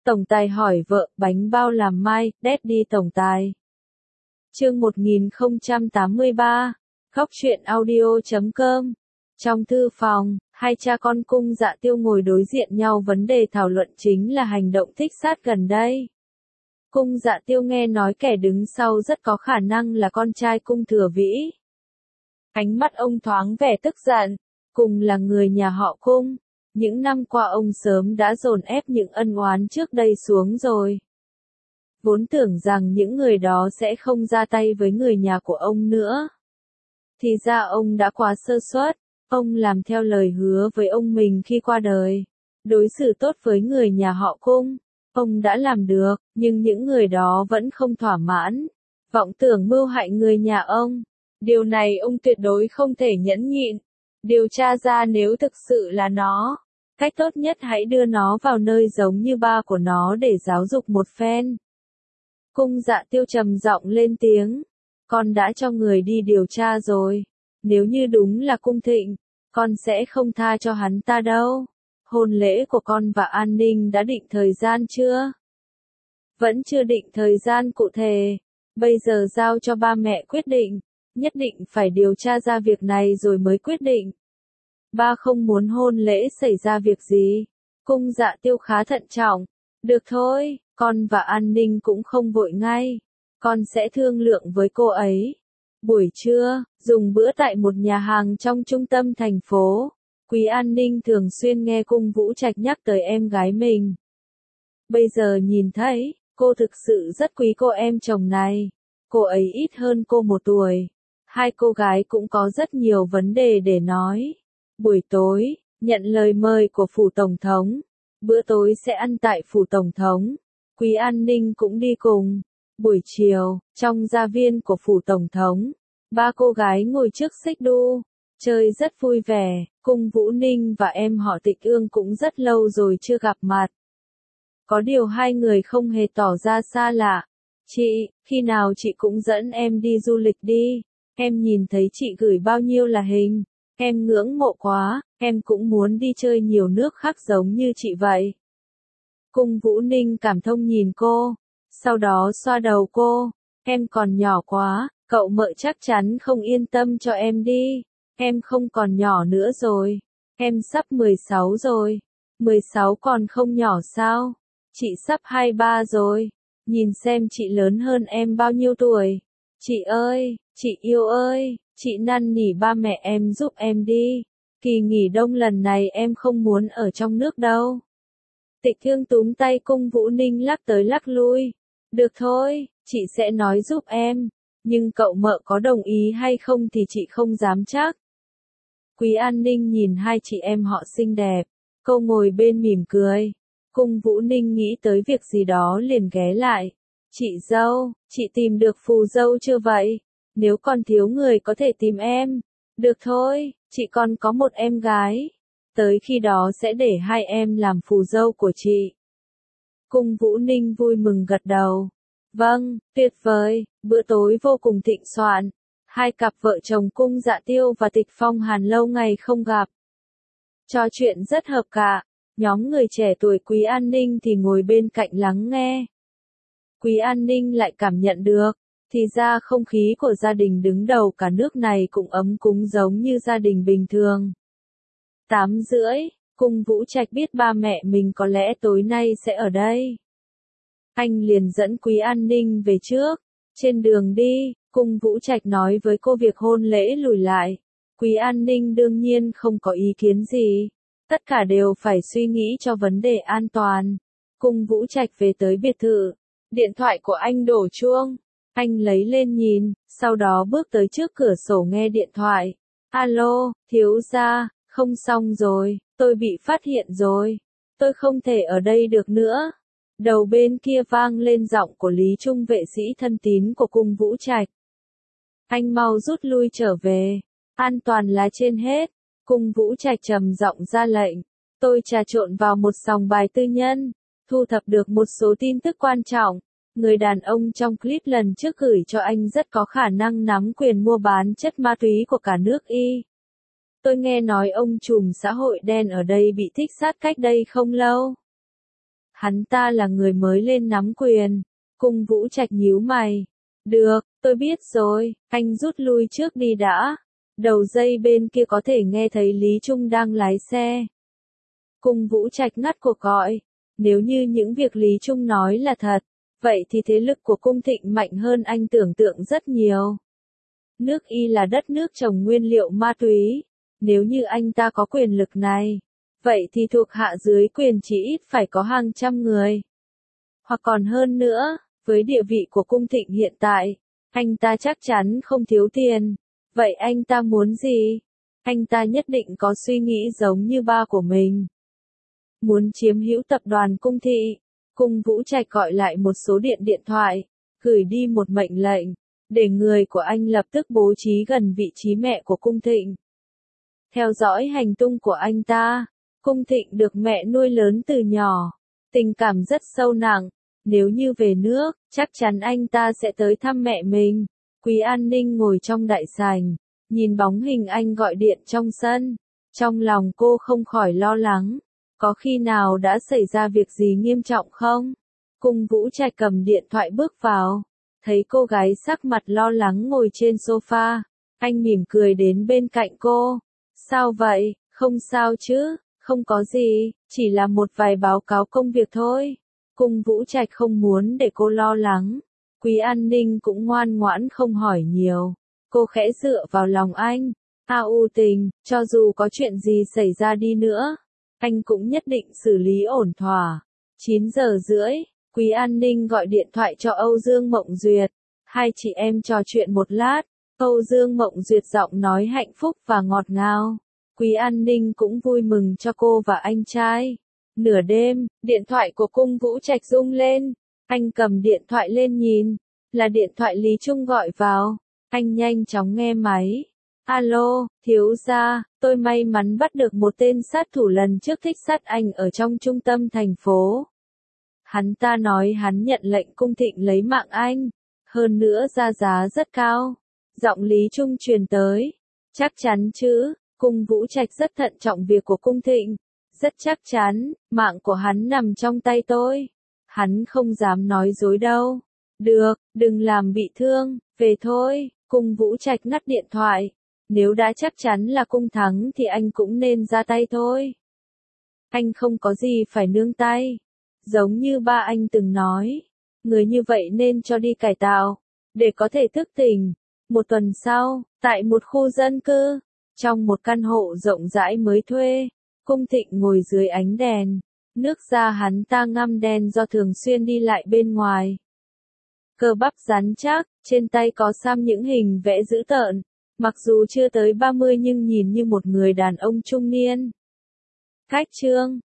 Tổng tài hỏi vợ, bánh bao làm mai, Daddy tổng tài. Chương 1083, Góc truyện audio.com. Trong thư phòng, hai cha con Cung Dạ Tiêu ngồi đối diện nhau, vấn đề thảo luận chính là hành động thích sát gần đây. Cung Dạ Tiêu nghe nói kẻ đứng sau rất có khả năng là con trai Cung Thừa Vĩ. Ánh mắt ông thoáng vẻ tức giận, cùng là người nhà họ Cung. Những năm qua ông sớm đã dồn ép những ân oán trước đây xuống rồi. Vốn tưởng rằng những người đó sẽ không ra tay với người nhà của ông nữa. Thì ra ông đã quá sơ suất, ông làm theo lời hứa với ông mình khi qua đời. Đối xử tốt với người nhà họ Cung, ông đã làm được, nhưng những người đó vẫn không thỏa mãn. Vọng tưởng mưu hại người nhà ông. Điều này ông tuyệt đối không thể nhẫn nhịn. Điều tra ra nếu thực sự là nó. Cách tốt nhất hãy đưa nó vào nơi giống như ba của nó để giáo dục một phen. Cung Dạ Tiêu trầm giọng lên tiếng. Con đã cho người đi điều tra rồi. Nếu như đúng là Cung Thịnh, con sẽ không tha cho hắn ta đâu. Hôn lễ của con và An Ninh đã định thời gian chưa? Vẫn chưa định thời gian cụ thể. Bây giờ giao cho ba mẹ quyết định. Nhất định phải điều tra ra việc này rồi mới quyết định. Ba không muốn hôn lễ xảy ra việc gì. Cung Dạ Tiêu khá thận trọng. Được thôi, con và An Ninh cũng không vội ngay. Con sẽ thương lượng với cô ấy. Buổi trưa, dùng bữa tại một nhà hàng trong trung tâm thành phố. Quý An Ninh thường xuyên nghe Cung Vũ Trạch nhắc tới em gái mình. Bây giờ nhìn thấy, cô thực sự rất quý cô em chồng này. Cô ấy ít hơn cô 1 tuổi. Hai cô gái cũng có rất nhiều vấn đề để nói. Buổi tối, nhận lời mời của phủ tổng thống. Bữa tối sẽ ăn tại phủ tổng thống. Quý An Ninh cũng đi cùng. Buổi chiều, trong gia viên của phủ tổng thống, 3 cô gái ngồi trước xích đu, chơi rất vui vẻ. Cung Vũ Ninh và em họ Tịch Ương cũng rất lâu rồi chưa gặp mặt. Có điều hai người không hề tỏ ra xa lạ. Chị, khi nào chị cũng dẫn em đi du lịch đi. Em nhìn thấy chị gửi bao nhiêu là hình. Em ngưỡng mộ quá, em cũng muốn đi chơi nhiều nước khác giống như chị vậy. Cung Vũ Ninh cảm thông nhìn cô, sau đó xoa đầu cô. Em còn nhỏ quá, cậu mợ chắc chắn không yên tâm cho em đi. Em không còn nhỏ nữa rồi. Em sắp 16 rồi. 16 còn không nhỏ sao? Chị sắp 23 rồi. Nhìn xem chị lớn hơn em bao nhiêu tuổi. Chị ơi, chị yêu ơi, chị năn nỉ ba mẹ em giúp em đi. Kỳ nghỉ đông lần này em không muốn ở trong nước đâu. Tịch Ương túm tay Cung Vũ Ninh lắc tới lắc lui. Được thôi, chị sẽ nói giúp em. Nhưng cậu mợ có đồng ý hay không thì chị không dám chắc. Quý An Ninh nhìn hai chị em họ xinh đẹp. Cô ngồi bên mỉm cười. Cung Vũ Ninh nghĩ tới việc gì đó liền ghé lại. Chị dâu, chị tìm được phù dâu chưa vậy? Nếu còn thiếu người có thể tìm em. Được thôi, chị còn có một em gái. Tới khi đó sẽ để hai em làm phù dâu của chị. Cung Vũ Ninh vui mừng gật đầu. Vâng, tuyệt vời, bữa tối vô cùng thịnh soạn. Hai cặp vợ chồng Cung Dạ Tiêu và Tịch Phong Hàn lâu ngày không gặp. Trò chuyện rất hợp cả. Nhóm người trẻ tuổi Quý An Ninh thì ngồi bên cạnh lắng nghe. Quý An Ninh lại cảm nhận được, thì ra không khí của gia đình đứng đầu cả nước này cũng ấm cúng giống như gia đình bình thường. 8:30, Cung Vũ Trạch biết ba mẹ mình có lẽ tối nay sẽ ở đây. Anh liền dẫn Quý An Ninh về trước. Trên đường đi, Cung Vũ Trạch nói với cô việc hôn lễ lùi lại. Quý An Ninh đương nhiên không có ý kiến gì. Tất cả đều phải suy nghĩ cho vấn đề an toàn. Cung Vũ Trạch về tới biệt thự. Điện thoại của anh đổ chuông. Anh lấy lên nhìn, sau đó bước tới trước cửa sổ nghe điện thoại. Alo, thiếu gia, không xong rồi, tôi bị phát hiện rồi. Tôi không thể ở đây được nữa. Đầu bên kia vang lên giọng của Lý Trung, vệ sĩ thân tín của Cung Vũ Trạch. Anh mau rút lui trở về. An toàn là trên hết. Cung Vũ Trạch trầm giọng ra lệnh. Tôi trà trộn vào một sòng bài tư nhân. Thu thập được một số tin tức quan trọng. Người đàn ông trong clip lần trước gửi cho anh rất có khả năng nắm quyền mua bán chất ma túy của cả nước Y. Tôi nghe nói ông trùm xã hội đen ở đây bị thích sát cách đây không lâu. Hắn ta là người mới lên nắm quyền. Cung Vũ Trạch nhíu mày. Được, tôi biết rồi, anh rút lui trước đi đã. Đầu dây bên kia có thể nghe thấy Lý Trung đang lái xe. Cung Vũ Trạch ngắt cuộc gọi. Nếu như những việc Lý Trung nói là thật, vậy thì thế lực của Cung Thịnh mạnh hơn anh tưởng tượng rất nhiều. Nước Y là đất nước trồng nguyên liệu ma túy. Nếu như anh ta có quyền lực này, vậy thì thuộc hạ dưới quyền chỉ ít phải có hàng trăm người. Hoặc còn hơn nữa, với địa vị của Cung Thịnh hiện tại, anh ta chắc chắn không thiếu tiền. Vậy anh ta muốn gì? Anh ta nhất định có suy nghĩ giống như ba của mình. Muốn chiếm hữu tập đoàn Cung Thị. Cung Vũ Trạch gọi lại một số điện thoại, gửi đi một mệnh lệnh, để người của anh lập tức bố trí gần vị trí mẹ của Cung Thịnh. Theo dõi hành tung của anh ta, Cung Thịnh được mẹ nuôi lớn từ nhỏ, tình cảm rất sâu nặng. Nếu như về nước, chắc chắn anh ta sẽ tới thăm mẹ mình. Quý An Ninh ngồi trong đại sảnh, nhìn bóng hình anh gọi điện trong sân. Trong lòng cô không khỏi lo lắng. Có khi nào đã xảy ra việc gì nghiêm trọng không? Cung Vũ Trạch cầm điện thoại bước vào. Thấy cô gái sắc mặt lo lắng ngồi trên sofa. Anh mỉm cười đến bên cạnh cô. Sao vậy? Không sao chứ? Không có gì, chỉ là một vài báo cáo công việc thôi. Cung Vũ Trạch không muốn để cô lo lắng. Quý An Ninh cũng ngoan ngoãn không hỏi nhiều. Cô khẽ dựa vào lòng anh. U Tình, cho dù có chuyện gì xảy ra đi nữa, anh cũng nhất định xử lý ổn thỏa. 9 giờ rưỡi, Quý An Ninh gọi điện thoại cho Âu Dương Mộng Duyệt. Hai chị em trò chuyện một lát. Âu Dương Mộng Duyệt giọng nói hạnh phúc và ngọt ngào. Quý An Ninh cũng vui mừng cho cô và anh trai. Nửa đêm, điện thoại của Cung Vũ Trạch rung lên. Anh cầm điện thoại lên nhìn. Là điện thoại Lý Trung gọi vào. Anh nhanh chóng nghe máy. Alo, thiếu gia, tôi may mắn bắt được một tên sát thủ lần trước thích sát anh ở trong trung tâm thành phố. Hắn ta nói hắn nhận lệnh Cung Thịnh lấy mạng anh. Hơn nữa ra giá rất cao. Giọng Lý Trung truyền tới. Chắc chắn chứ, Cung Vũ Trạch rất thận trọng việc của Cung Thịnh. Rất chắc chắn, mạng của hắn nằm trong tay tôi. Hắn không dám nói dối đâu. Được, đừng làm bị thương, về thôi. Cung Vũ Trạch ngắt điện thoại. Nếu đã chắc chắn là Cung thắng thì anh cũng nên ra tay thôi. Anh không có gì phải nương tay. Giống như ba anh từng nói. Người như vậy nên cho đi cải tạo, để có thể thức tỉnh. Một tuần sau, tại một khu dân cư, trong một căn hộ rộng rãi mới thuê, Cung Thịnh ngồi dưới ánh đèn. Nước da hắn ta ngăm đen do thường xuyên đi lại bên ngoài. Cơ bắp rắn chắc, trên tay có xăm những hình vẽ dữ tợn. Mặc dù chưa tới 30 nhưng nhìn như một người đàn ông trung niên. Cách chương